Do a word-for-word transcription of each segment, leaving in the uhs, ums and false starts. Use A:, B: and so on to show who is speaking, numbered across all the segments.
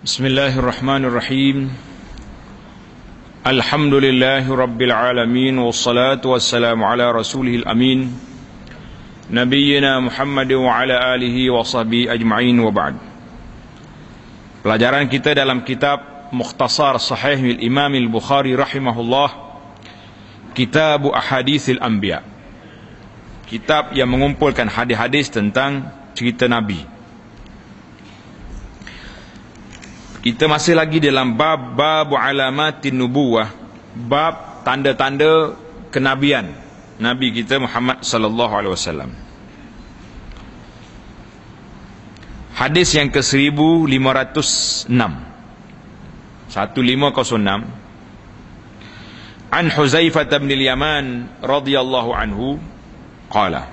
A: Bismillahirrahmanirrahim. Alhamdulillahi rabbil alamin, wassalatu wassalamu ala rasulihil amin, nabiyyina Muhammad wa ala alihi wa sahbihi ajma'in, wa ba'd. Pelajaran kita dalam kitab Mukhtasar Sahih Imam Al-Bukhari rahimahullah, Kitab Ahaditsil Anbiya, kitab yang mengumpulkan hadis-hadis tentang cerita Nabi. Kita masih lagi dalam bab bab alamatin nubuwah, bab tanda-tanda kenabian Nabi kita Muhammad sallallahu alaihi wasallam. Hadis yang ke seribu lima ratus enam, seribu lima ratus enam, An Huzaifah bin al-Yaman radhiyallahu anhu qala.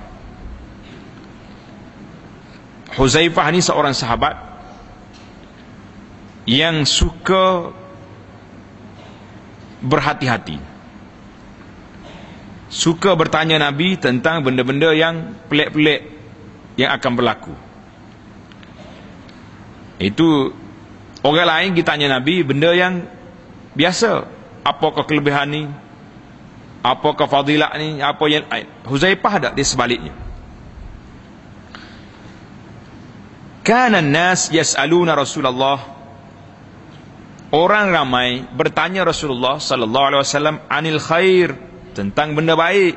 A: Huzaifah ni seorang sahabat yang suka berhati-hati, suka bertanya Nabi tentang benda-benda yang pelik-pelik yang akan berlaku. Itu orang lain kita tanya Nabi benda yang biasa, apakah kelebihan ni, apakah fadilat ni, apa yang Huzaifah ada di sebaliknya. Kana an-nas yas'aluna Rasulullah, orang ramai bertanya Rasulullah sallallahu alaihi wasallam anil khair, tentang benda baik.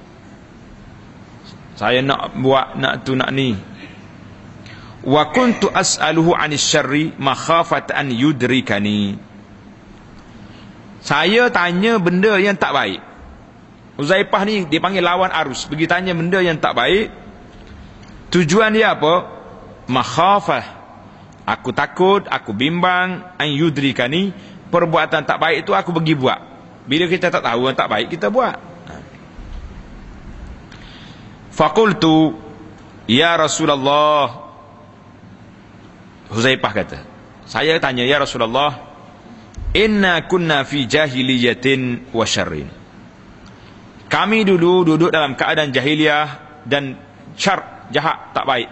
A: Saya nak buat, nak tu, nak ni. Wa kuntu as'aluhu anis syarri makhafat an yudrikani. Saya tanya benda yang tak baik. Huzaifah ni dipanggil lawan arus, pergi tanya benda yang tak baik. Tujuan dia apa? Makhafah, aku takut, aku bimbang, an yudrikani, perbuatan tak baik itu aku pergi buat. Bila kita tak tahu yang tak baik, kita buat. Faqultu ya Rasulullah, Huzaifah kata, saya tanya ya Rasulullah, inna kunna fi jahiliyatin wa syarrin. Kami dulu duduk dalam keadaan jahiliyah dan syar, jahat, tak baik.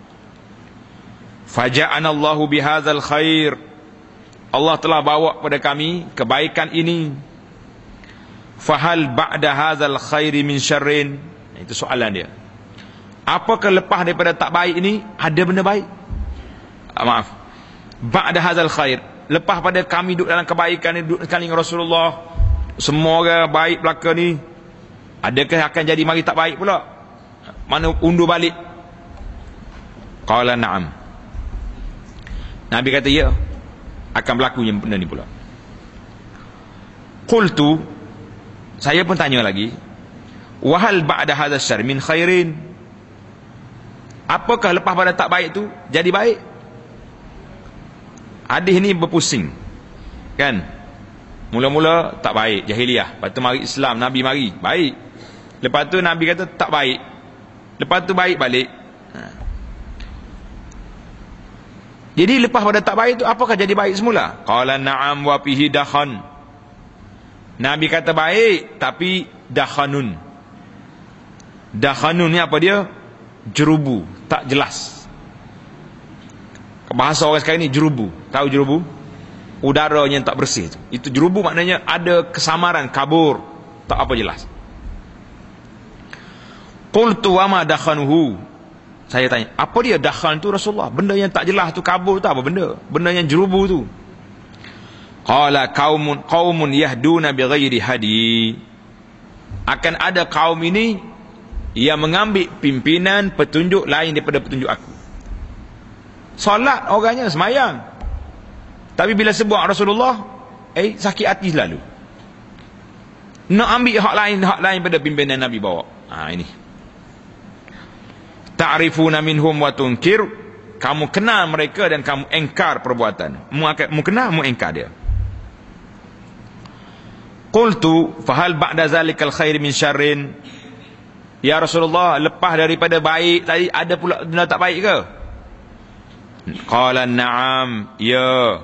A: Faja'ana Allahu bihadzal khair, Allah telah bawa kepada kami kebaikan ini. Fahal ba'da hadzal khairi min syarrin? Itu soalan dia. Apakah lepas daripada tak baik ini ada benda baik? Ah, maaf. Ba'da hadzal khair, lepas pada kami duduk dalam kebaikan ni, duduk sekali dengan Rasulullah, semua orang baik belaka ni, adakah akan jadi mari tak baik pula? Mana undur balik? Qala na'am. Nabi kata ya, akan berlaku yang benda ni pula. Qultu, saya pun tanya lagi, wahal ba'da hadzal syarr min khairin? Apakah lepas pada tak baik tu jadi baik? Hadis ni berpusing, kan? Mula-mula tak baik, jahiliyah, lepas tu mari Islam, Nabi mari baik, lepas tu Nabi kata tak baik, lepas tu baik balik. Jadi lepas pada tak baik itu apakah jadi baik semula? Qala na'am wa fihi dakhan. Nabi kata baik tapi dakhanun. Dakhanun ni apa dia? Jerubu, tak jelas. Bahasa orang sekarang ni jerubu. Tahu jerubu? Udara yang tak bersih itu. Itu jerubu, maknanya ada kesamaran, kabur, tak apa jelas. Qultu wa ma dakhanuhu. Saya tanya, apa dia dakhan tu Rasulullah? Benda yang tak jelas tu, kabur tu apa benda? Benda yang jerubu tu. Qala qaumun qaumun yahduna bighairi hadi. Akan ada kaum ini yang mengambil pimpinan, petunjuk lain daripada petunjuk aku. Solat orangnya semayang, tapi bila sebut Rasulullah, eh sakit hati selalu. Nak ambil hak lain, hak lain pada pimpinan Nabi bawa. Ha, ini. Ta'rifuna minhum wa tunkir, kamu kenal mereka dan kamu engkar perbuatan. Mu kenal, mu engkar dia. Qultu fahal ba'da zalikal khair min syarrin? Ya Rasulullah, lepas daripada baik tadi ada pula benda tak baik ke? Qala na'am, ya.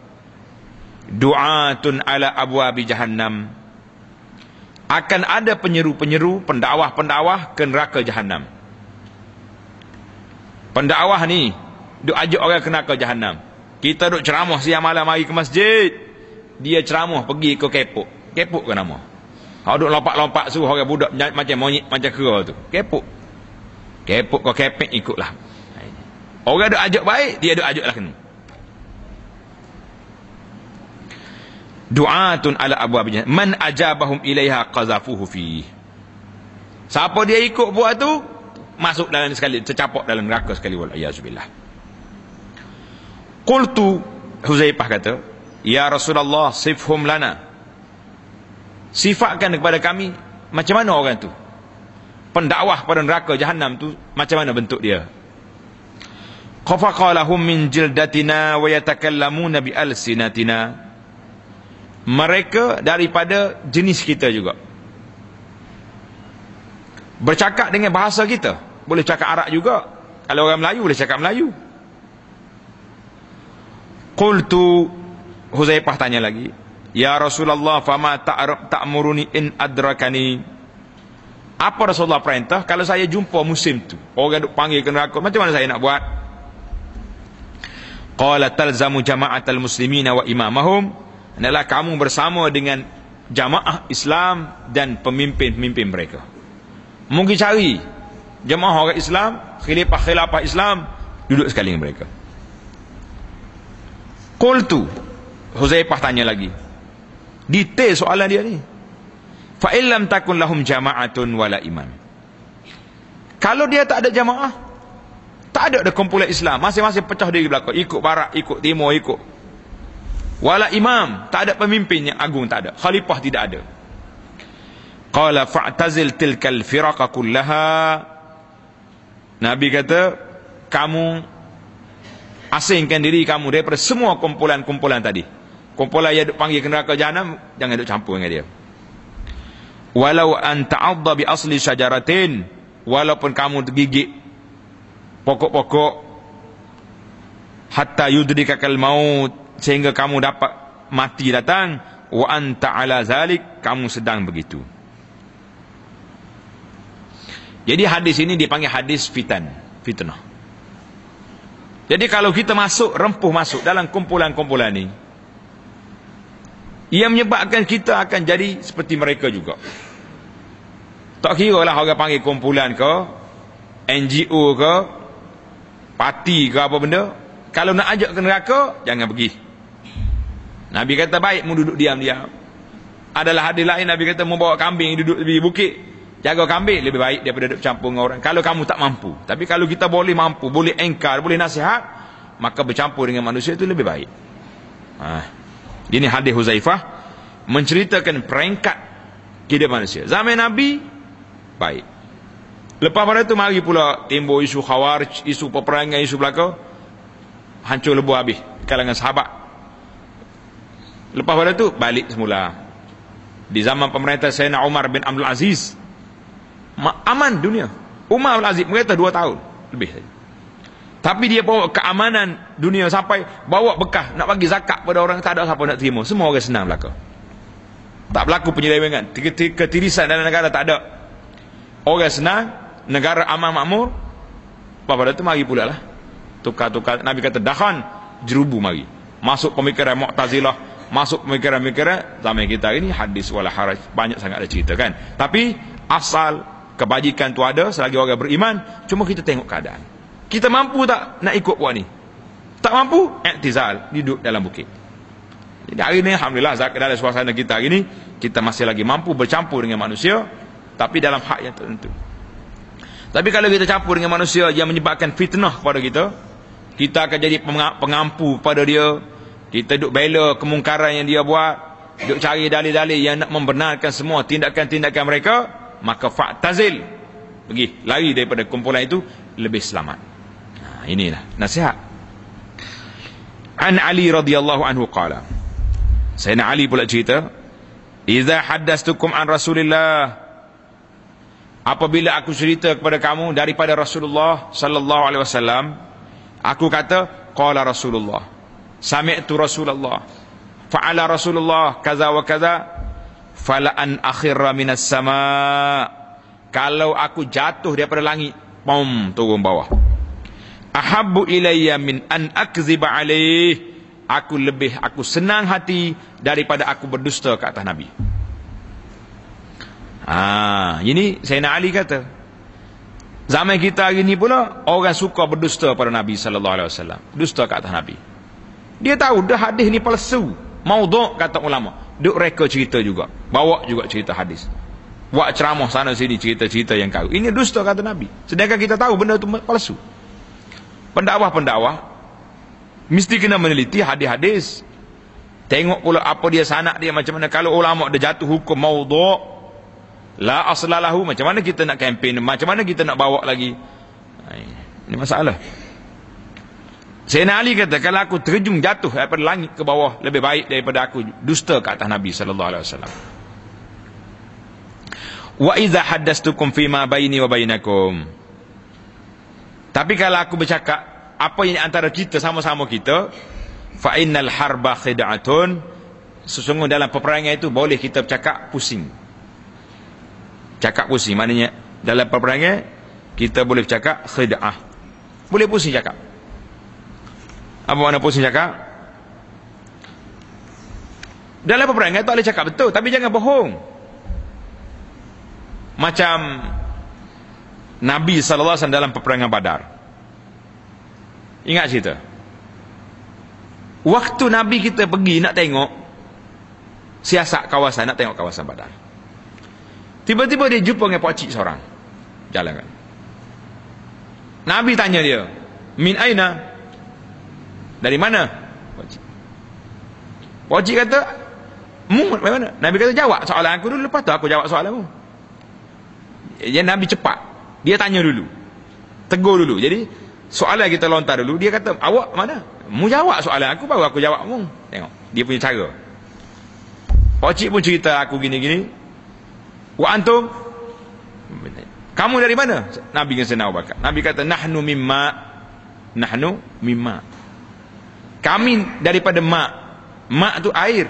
A: Du'atun ala abwabi jahannam, akan ada penyeru-penyeru, pendakwah-pendakwah ke neraka jahannam. Pendakwah ni duk ajak orang ke neraka jahanam. Kita duk ceramah siang malam mari ke masjid, dia ceramah pergi ke kepok. Kepok ke nama? Hak duk lompat-lompat suruh orang budak macam monyet macam kera tu. Kepok. Kepok kau kepek ikutlah. Orang duk ajak baik, dia duk ajaklah kena. Du'atun ala abwabil jannah man ajabahum ilaiha qazafuhu fi. Siapa dia ikut buat tu, masuk dalam sekali, tercapak dalam neraka sekali, wal iyazbillah. Qultu, Huzaifah kata, ya Rasulullah sifhum lana, sifatkan kepada kami macam mana orang tu, pendakwah pada neraka jahanam tu macam mana bentuk dia. Qafaqalahum min jildatina wa yatakallamuna bi alsinatina, mereka daripada jenis kita juga, bercakap dengan bahasa kita, boleh cakap Arab juga, kalau orang Melayu boleh cakap Melayu. Qultu, Huzaifah tanya lagi, ya Rasulullah fama ta'arab ta'muruni in adrakani, apa Rasulullah perintah kalau saya jumpa musim tu, orang duk panggil ke neraka, macam mana saya nak buat? Qala talzamu jama'atal muslimina wa imamahum, adalah kamu bersama dengan jamaah Islam dan pemimpin-pemimpin mereka. Mungkin cari jamaah orang Islam, khilafah-khilafah Islam, duduk sekali dengan mereka. Qultu, Huzaifah tanya lagi, detail soalan dia ni. Fa illam takun lahum jama'atun wala imam, kalau dia tak ada jamaah, tak ada ada kumpulan Islam, masing-masing pecah diri belakang, ikut barat, ikut timur, ikut, wala imam, tak ada pemimpin yang agung, tak ada, khalifah tidak ada. Qala fa'tazil tilkal firaqa kullaha, Nabi kata kamu asingkan diri kamu daripada semua kumpulan-kumpulan tadi. Kumpulan yang duk panggil ke neraka jahanam, jangan duk campur dengan dia. Walau an ta'adda bi asli syajaratin, walaupun kamu tergigit pokok-pokok, hatta yudrikakal maut, sehingga kamu dapat mati datang, wa anta ala zalik, kamu sedang begitu. Jadi hadis ini dipanggil hadis fitan, fitnah. Jadi kalau kita masuk, rempuh masuk dalam kumpulan-kumpulan ini, ia menyebabkan kita akan jadi seperti mereka juga. Tak kira lah orang panggil kumpulan ke, N G O ke, parti ke apa benda, kalau nak ajak ke neraka, jangan pergi. Nabi kata baik mu duduk diam-diam. Adalah hadis lain Nabi kata membawa kambing duduk di bukit, jaga kambing lebih baik daripada duduk campur dengan orang, kalau kamu tak mampu. Tapi kalau kita boleh mampu, boleh engkar, boleh nasihat, maka bercampur dengan manusia itu lebih baik. Ha. Ini hadis Huzaifah menceritakan peringkat kehidupan manusia zaman Nabi baik. Lepas pada itu mari pula timbul isu Khawarij, isu peperangan, isu belaka, hancur lebur habis kalangan sahabat. Lepas pada itu balik semula di zaman pemerintah Sayyidina Umar bin Abdul Aziz, aman dunia. Umar bin Aziz mereka dua tahun lebih saja, tapi dia bawa keamanan dunia sampai bawa bekah nak bagi zakat pada orang, tak ada siapa nak terima, semua orang senang belaka. Tak berlaku penyelewengan, ketirisan dalam negara tak ada, orang senang, negara aman makmur. Pada itu mari pula lah tukar-tukar. Nabi kata dahan jerubu, mari masuk pemikiran Mu'tazilah, masuk pemikiran-pemikiran zaman kita ini, hadis wala haraj, banyak sangat ada cerita kan. Tapi asal kebajikan tu ada selagi orang beriman, cuma kita tengok keadaan. Kita mampu tak nak ikut buat ni? Tak mampu, i'tizal, duduk dalam bukit. Jadi hari ni alhamdulillah dalam suasana kita hari ni, kita masih lagi mampu bercampur dengan manusia, tapi dalam hak yang tertentu. Tapi kalau kita campur dengan manusia yang menyebabkan fitnah kepada kita, kita akan jadi pengampu pada dia. Kita duk bela kemungkaran yang dia buat, duk cari dalil-dalil yang nak membenarkan semua tindakan-tindakan mereka, maka fa'tazil, pergi lari daripada kumpulan itu, lebih selamat. Nah, inilah nasihat. An Ali radhiyallahu anhu qala, Sayyidina Ali pula cerita, idza haddastukum an Rasulillah, apabila aku cerita kepada kamu daripada Rasulullah sallallahu alaihi wasallam, aku kata qala Rasulullah, sami'tu Rasulullah, fa'ala Rasulullah kaza wa kaza, fala an akhirra minas sama, kalau aku jatuh daripada langit, pom, turun bawah, ahabbu ilayya min an akziba alaih, aku lebih aku senang hati daripada aku berdusta ke atas Nabi. Ah, ini Sayyidina Ali kata. Zaman kita hari ni pula orang suka berdusta pada Nabi sallallahu alaihi wasallam, dusta ke atas Nabi. Dia tahu dah hadis ni palsu, maudhu' kata ulama. Duk reka cerita juga, bawa juga cerita hadis. Buat ceramah sana sini cerita-cerita yang kau. Ini dusta kata Nabi. Sedangkan kita tahu benda tu palsu. Pendakwah-pendakwah mesti kena meneliti hadis-hadis. Tengok pula apa dia sanad dia macam mana. Kalau ulama dah jatuh hukum maudhu' la aslalahu, macam mana kita nak kempen, macam mana kita nak bawa lagi? Ini masalah. Sayyidina Ali kata, kalau aku terjun jatuh daripada langit ke bawah, lebih baik daripada aku dusta ke atas Nabi sallallahu alaihi wasallam. Wa idza haddastukum fima baini wa bainakum, tapi kalau aku bercakap apa yang antara kita sama-sama kita, fa innal harba khid'atun, sesungguhnya dalam peperangan itu boleh kita bercakap pusing. Cakap pusing, maknanya dalam peperangan kita boleh bercakap khid'ah, boleh pusing cakap. Apa makna pusing cakap? Dalam peperangan tak boleh cakap betul, tapi jangan bohong. Macam Nabi sallallahu alaihi wasallam dalam peperangan Badar. Ingat cerita. Waktu Nabi kita pergi nak tengok siasat kawasan, nak tengok kawasan Badar, tiba-tiba dia jumpa dengan pakcik seorang jalan kan. Nabi tanya dia, min aina, dari mana? Pakcik, pakcik kata, mu dari mana? Nabi kata, jawab soalan aku dulu, lepas tu aku jawab soalanmu. Jadi Nabi cepat, dia tanya dulu, tegur dulu. Jadi soalan kita lontar dulu, dia kata, awak mana? Mu jawab soalan aku, baru aku jawab mu. Tengok dia punya cara. Pakcik pun cerita aku gini-gini. Wa antum, kamu dari mana? Nabi dengan Sayyidina Abu Bakar. Nabi kata, nahnu mimma, nahnu mimma, kami daripada mak. Mak tu air.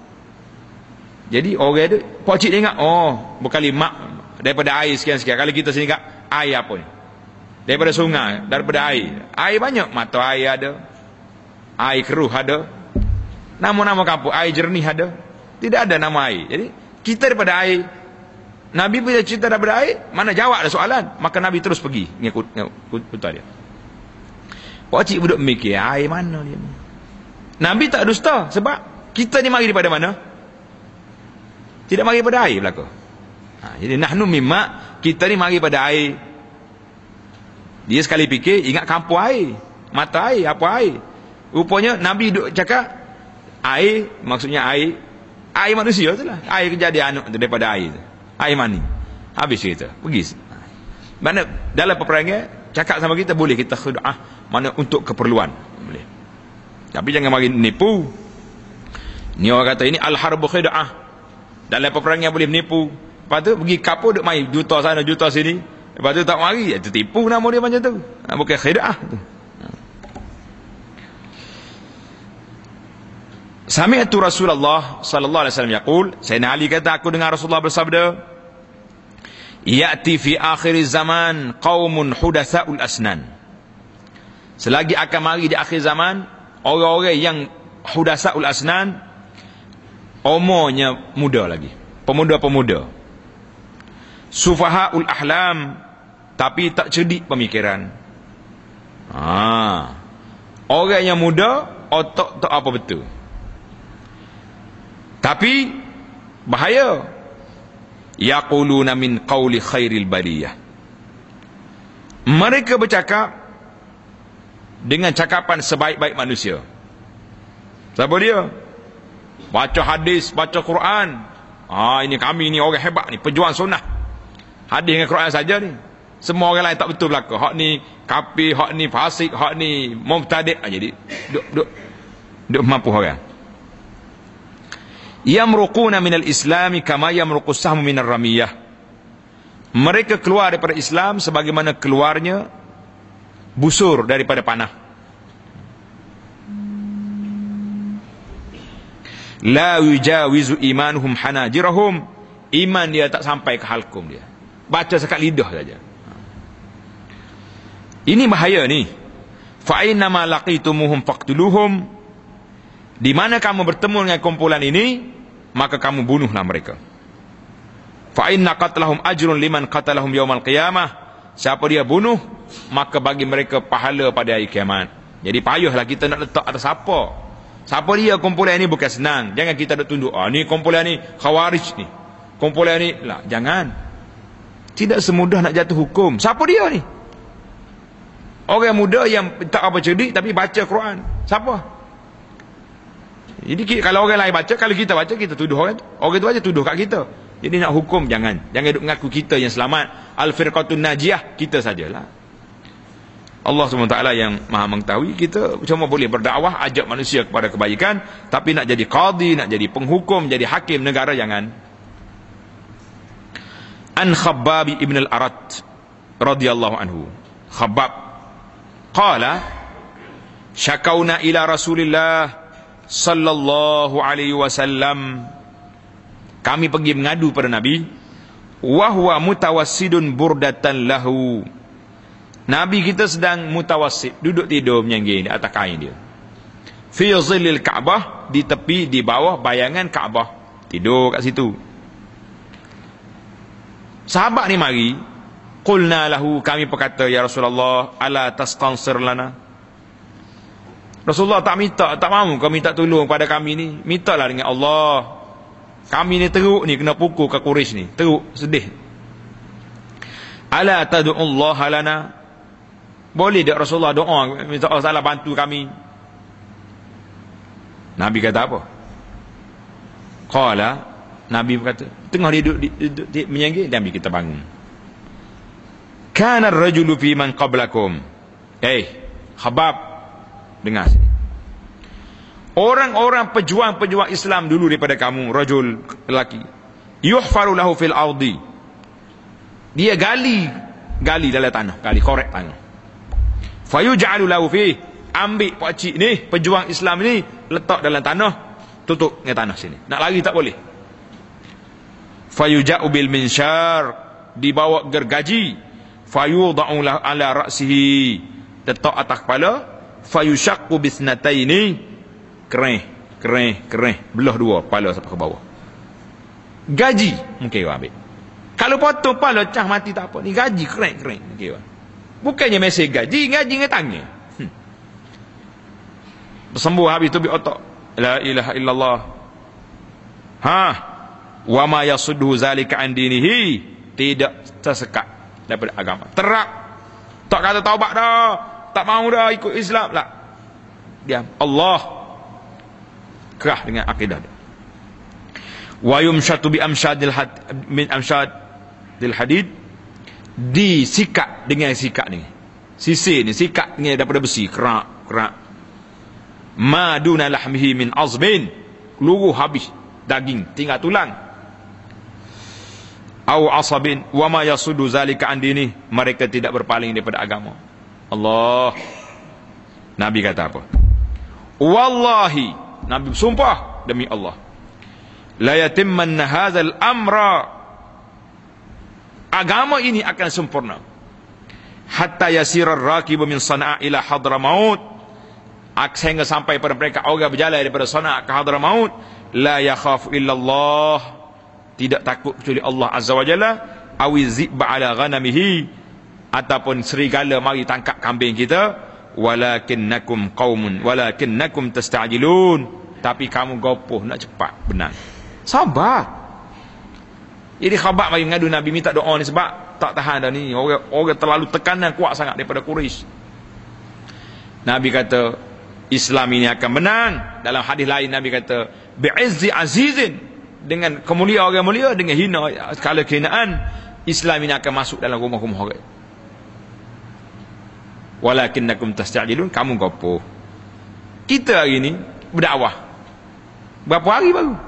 A: Jadi orang tu, pakcik dia ingat, oh berkali mak daripada air sekian-sekian. Kalau kita sini kat air apa ni? Daripada sungai, daripada air. Air banyak, mata air ada, air keruh ada, nama-nama kampung, air jernih ada. Tidak ada nama air. Jadi kita daripada air. Nabi bila cerita daripada air, mana jawab ada soalan. Maka Nabi terus pergi ngikut putar dia. Pakcik duduk mikir, air mana dia? Nabi tak dusta, sebab kita ni mari daripada mana? Tidak mari daripada air belaka. Ha, jadi nahnu mimma, kita ni mari daripada air. Dia sekali fikir ingat kampung air, mata air, apa air. Rupanya Nabi duduk cakap air, maksudnya air, air manusia tu lah. Air kejadian anak tu daripada air tu, air mani. Habis cerita, pergi. Mana dalam peperangan cakap sama kita boleh, kita khid'ah, mana untuk keperluan boleh. Tapi jangan mari nipu. Ni orang kata ini al-harbu khid'ah. Dalam peperangan boleh menipu. Lepas tu pergi kapur duk mai juta sana juta sini. Lepas tu tak mari, itu tipu nama dia macam tu. Bukan khid'ah tu. Sami'tu Rasulullah sallallahu alaihi wasallam yaqul, Sayyidina Ali kata, aku dengar Rasulullah bersabda, ya'ti fi akhir zaman qaumun hudatsa'ul asnan. Selagi akan mari di akhir zaman orang-orang yang hudatsa'ul asnan, umurnya muda lagi, pemuda-pemuda. Sufahaul ahlam, tapi tak cerdik pemikiran. Ha. Orang yang muda, otak tak apa betul. Tapi bahaya. Yaquluna min qawli khairil bariyah. Mereka bercakap dengan cakapan sebaik-baik manusia. Siapa dia? Baca hadis, baca Quran. Ah, ini kami ni orang hebat ni, pejuang sunnah. Hadis dengan Quran saja ni. Semua orang lain tak betul belaka. Hak ni kafir, hak ni fasik, hak ni mubtadi'. Ah, jadi duk duk duk mampu orang. Yamruquna minal islami kama yamruqus sahmu minar ramiyah. Mereka keluar daripada Islam sebagaimana keluarnya busur daripada panah. La yujawizu imanuhum hanajirahum. Iman dia tak sampai ke halkum dia. Baca sekat lidah saja. Ini bahaya ni. Fa inna ma laqitumuhum faqtuluhum, di mana kamu bertemu dengan kumpulan ini, maka kamu bunuhlah mereka. Fa inna qatlahum ajrun liman qatalahum yaumal qiyamah, siapa dia bunuh, maka bagi mereka pahala pada hari kiamat. Jadi payahlah kita nak letak atas siapa. Siapa dia kumpulan ini, bukan senang. Jangan kita nak tunduk, ah ni kumpulan ni khawarij ni, kumpulan ni lah. Jangan. Tidak semudah nak jatuh hukum. Siapa dia ni? Orang muda yang tak apa cerdik tapi baca Quran. Siapa? Jadi kalau orang lain baca, kalau kita baca, kita tuduh orang tu. Orang tu baca, tuduh kat kita. Jadi nak hukum, jangan. Jangan duk mengaku kita yang selamat. Al-firqatun najiyah, kita sajalah. Allah subhanahu wa taala yang maha mengetahui. Kita cuma boleh berdakwah, ajak manusia kepada kebaikan. Tapi nak jadi qadi, nak jadi penghukum, jadi hakim negara, jangan. An Khabbab ibn al-Arat radhiyallahu anhu. Khabbab qala syakauna ila Rasulillah sallallahu alaihi wasallam, kami pergi mengadu pada Nabi, wa huwa mutawassidun burdatan lahu, Nabi kita sedang mutawassid, duduk tidur menyanggih di atas kain dia, fi zillil Kaabah, di tepi, di bawah bayangan Kaabah, tidur kat situ. Sahabat ni mari, qulna lahu, kami berkata, ya Rasulullah, ala tastansir lana, Rasulullah tak minta, tak mahu kau minta tolong pada kami ni, mintalah dengan Allah. Kami ni teruk ni, kena pukul ke Quraisy ni, teruk, sedih. Ala tad'ullah lana, boleh tak Rasulullah doa, minta Allah Taala bantu kami? Nabi kata apa? Qala, Nabi berkata, tengah dia duduk, duduk, duduk menyanggih, Nabi kita bangun. Kana ar-rajulu fi man qablakum. Eh, Khabbab, dengar sini. Orang-orang pejuang-pejuang Islam dulu daripada kamu, rajul, lelaki, yuhfaru lahu fil ardi, dia gali gali dalam tanah, gali korek tanah, fayuj'alu lahu fi, ambil pakcik ni pejuang Islam ni, letak dalam tanah, tutup dengan tanah sini, nak lari tak boleh. Fayuja'u bil minsyar, dibawa gergaji, fayudha'u ala ra'sihi, letak atas kepala, fayushaqqu bisnataini, kereh, kereh, kereh, belah dua kepala sampai ke bawah. Gaji mungkin orang ambil. Kalau potong kepala cah mati tak apa, ni gaji kereh, kereh mungkin orang. Bukannya mesej gaji, gaji dengan tangan. Hmm. Bersembuh habis tu bi otak. La ilaha illallah. Ha, wa ma yasuddu zalika an dinihi, tidak tersekat daripada agama. Terak. Tak kata taubat dah, tak mau dah ikut Islam lah. Diam. Allah kerah dengan akidah dia. Wa yumshatu bi amshadil had min amshadil hadid, disikat dengan sikat ni, sisir ni sikat ni daripada besi, kerak kerak. Ma duna lahmihi min azmin, luruh habis daging, tinggal tulang. Au asabin, wa ma yasudu zalika an dini, mereka tidak berpaling daripada agama Allah. Nabi kata apa? Wallahi, Nabi bersumpah demi Allah, la yatimmanna hadzal amra, agama ini akan sempurna, hatta yasira ar-rakibu min Sana'a ila Hadramaut, sehingga sampai pada mereka orang berjalan daripada Sana'a ke Hadramaut, la yakhafu illallah, tidak takut kecuali Allah Azza wa Jalla, awi zibba ala ghanamihi, ataupun serigala mari tangkap kambing kita, walakinnakum qaumun walakinnakum tasta'jilun, tapi kamu gopoh nak cepat benar. Sabar. Jadi Khabbab mari mengadu Nabi, minta doa ni sebab tak tahan dah ni, orang orang terlalu tekanan kuat sangat daripada Quraisy. Nabi kata Islam ini akan menang. Dalam hadis lain Nabi kata bi'izzi azizin, dengan kemuliaan orang mulia, dengan hina segala kehinaan, Islam ini akan masuk dalam rumah-rumah orang. Walakinnakum tasta'jilun, kamu gopoh. Kita hari ni berdakwah berapa hari baru,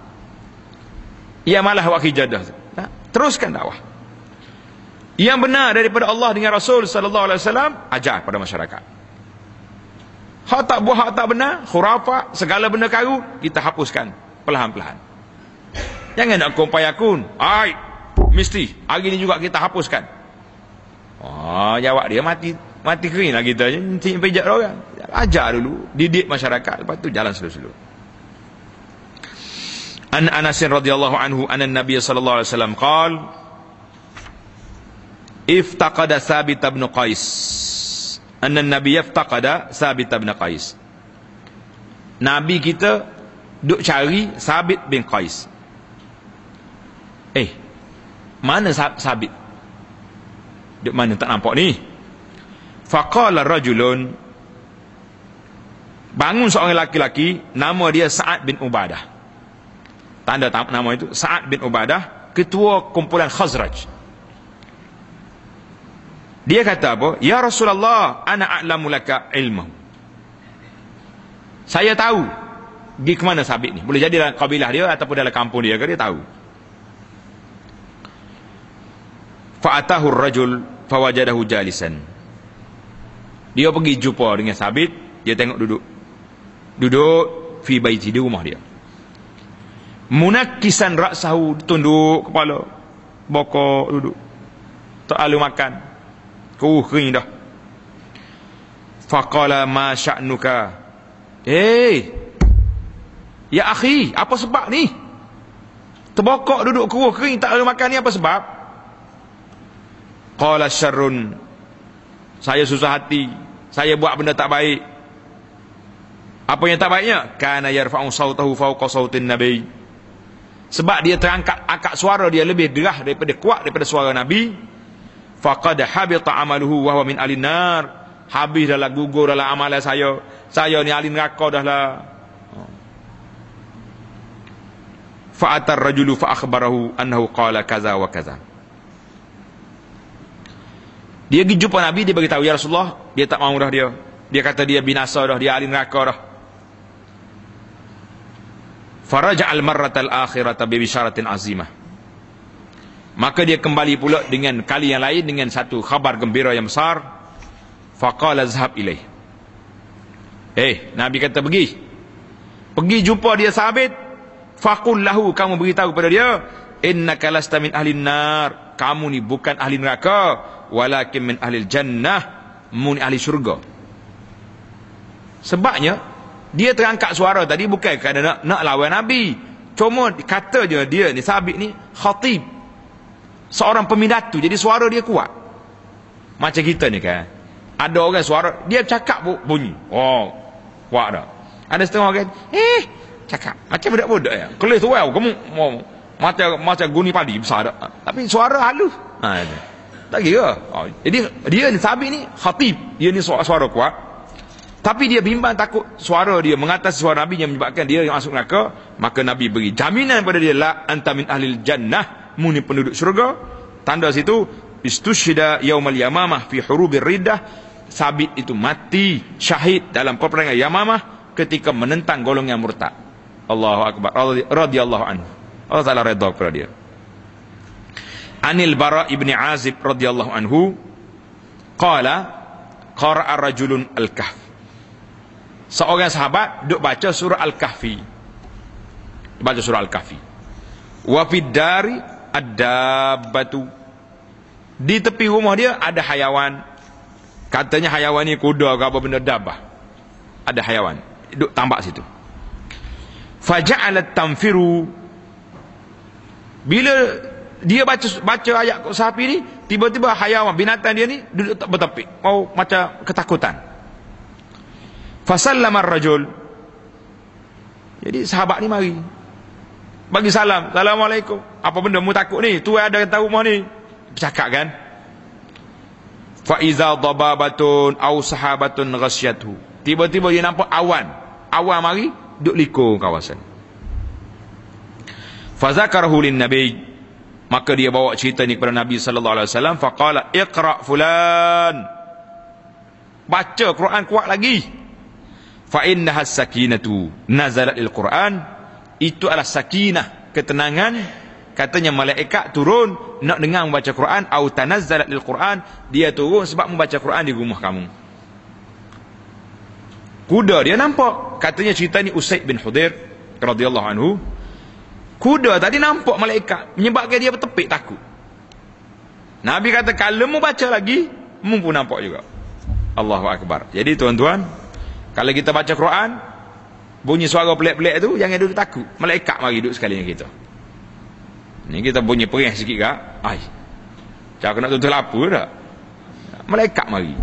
A: ia malah wakil jadah. Nah, teruskan dakwah yang benar daripada Allah dengan Rasul sallallahu alaihi wasallam, ajar pada masyarakat. Hak tak buah, hak tak benar, khurafat, segala benda karu, kita hapuskan perlahan-perlahan. Jangan nak kumpayakun, ai mesti hari ni juga kita hapuskan. Oh, jawab dia mati mati kering lah kita, nanti pijak orang. Ajar dulu, didik masyarakat, lepas tu jalan slow-slow. An Anas radhiyallahu anhu anna Nabiy sallallahu alaihi wasallam qala iftaqada Thabit bin Qais. Anna Nabiy iftaqada Thabit bin Qais. Nabi kita duk cari Thabit bin Qais. Eh, mana Thabit? Duk mana tak nampak ni? Faqala rajulun, bangun seorang lelaki, nama dia Sa'ad bin Ubadah. Tanda nama itu Sa'ad bin Ubadah, ketua kumpulan Khazraj. Dia kata apa? Ya Rasulullah, ana a'lamu laka ilmu. Saya tahu pergi ke mana Sabit ni. Boleh jadi dalam kabilah dia ataupun dalam kampung dia ke, dia tahu. Fa'atahu ar-rajul fawajadahu jalisan. Dia pergi jumpa dengan Sabit, dia tengok duduk. Duduk fi baiti, di rumah dia. Munakkisan ra'sahu, tunduk kepala, bokok duduk. Tak lalu makan. Kuh kering dah. Faqala ma sya'nuka. Eh, ya akhi, apa sebab ni? Terbokok duduk kuh kering tak lalu makan ni, apa sebab? Qala syarrun. Saya susah hati, saya buat benda tak baik. Apa yang tak baiknya? Kana yarfa'u sautahu fawqa sautin nabi. Sebab dia terangkat akak suara dia lebih derah daripada kuat daripada suara Nabi. Faqad habita amaluhu wa huwa min alin nar. Habis dah lah, gugur dah lah amalan saya. Saya ni ahli neraka dah lah. Fa'atar rajulu fa akhbarahu annahu qala kaza wa kaza. Dia pergi jumpa Nabi, dia beritahu, ya Rasulullah, dia tak mahu dah dia. Dia kata dia binasa dah, dia ahli neraka dah. Faraja'al marratal akhirata bi bisyaratin azimah. Maka dia kembali pula dengan kali yang lain dengan satu khabar gembira yang besar. Faqala zhab ilaih. Eh, Nabi kata pergi. Pergi jumpa dia Sabit. Faqul lahu, kamu beritahu kepada dia, innaka lasta min ahlin nar. Kamu ni bukan ahli neraka, walakin min ahlil jannah. Mu ni ahli syurga. Sebabnya dia terangkat suara tadi bukan kerana nak, nak lawan Nabi. Cuma kata je dia ni Sabit ni khatib, seorang pemidatu, jadi suara dia kuat. Macam kita ni kan, ada orang suara dia cakap bunyi, oh kuat dah. Ada setengah orang eh cakap macam budak-budak ya, kelis tu wow, kamu mau macam macam guni padi besar dah, tapi suara halus. Ha, tak kira. Oh, jadi dia ni Sabit ni khatib, dia ni suara, suara kuat. Tapi dia bimbang takut suara dia mengatasi suara Nabi yang menyebabkan dia yang masuk neraka. Maka Nabi beri jaminan kepada dia, la anta min ahlil jannah, mu ni penduduk syurga. Tanda situ istusyhida yaumal yamamah fi hurubir riddah. Sabit itu mati syahid dalam peperangan Yamamah ketika menentang golongan murtad. Allahu akbar, radhiyallahu anhu. Allah Taala redha kepada dia. Anil Bara ibni Azib radhiyallahu anhu qala qara'a rajulun al-kahf. Seorang sahabat duk baca surah Al-Kahfi. Baca surah Al-Kahfi. Wa fid dari ad-dabbatu. Di tepi rumah dia ada hayawan. Katanya hayawan ni kuda ke apa benda, dabbah. Ada hayawan duk tambak situ. Faja'alat tanfiru. Bila dia baca baca ayat sapi ni, tiba-tiba hayawan binatang dia ni duduk bertepik. Oh, macam ketakutan. Fasallama ar-rajul. Jadi sahabat ni mari bagi salam, assalamualaikum. Apa benda mu takut ni? Tu ada tahu rumah ni. Bercakap kan? Fa iza dababatun aw sahabatun ghasyathu. Tiba-tiba dia nampak awan. Awan mari duk likur kawasan. Fa zakarahu lin nabi. Maka dia bawa cerita ni kepada Nabi sallallahu alaihi wasallam. Faqala iqra fulan. Baca Quran kuat lagi. Fa innaha sakinatu nazalat al-Quran. Itu adalah sakinah, ketenangan. Katanya malaikat turun nak dengar membaca Quran. Au tanazzalat al-Quran, dia turun sebab membaca Quran di rumah kamu. Kuda dia nampak. Katanya cerita ni Usaid bin Hudair radhiyallahu anhu. Kuda tadi nampak malaikat, menyebabkan dia bertepik takut. Nabi kata kalau mu baca lagi, mu pun nampak juga. Allahu Akbar. Jadi tuan-tuan, kalau kita baca Quran, bunyi suara pelik-pelik tu, jangan duduk takut. Malaikat mari duduk sekali dengan kita. Ni kita bunyi perih sikit kak. Ai. Cakap nak tutup lapar tak? Malaikat mari.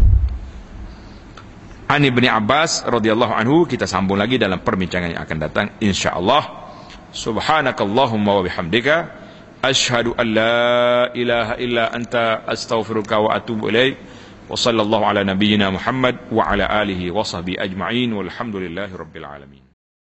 A: An Ibn Abbas radhiyallahu anhu, kita sambung lagi dalam perbincangan yang akan datang insya-Allah. Subhanakallahumma wa bihamdika asyhadu an la ilaha illa anta astaghfiruka wa atubu ilaik. Wa sallallahu ala nabiyyina Muhammad wa ala alihi wa sahbihi ajma'in walhamdulillahi rabbil alamin.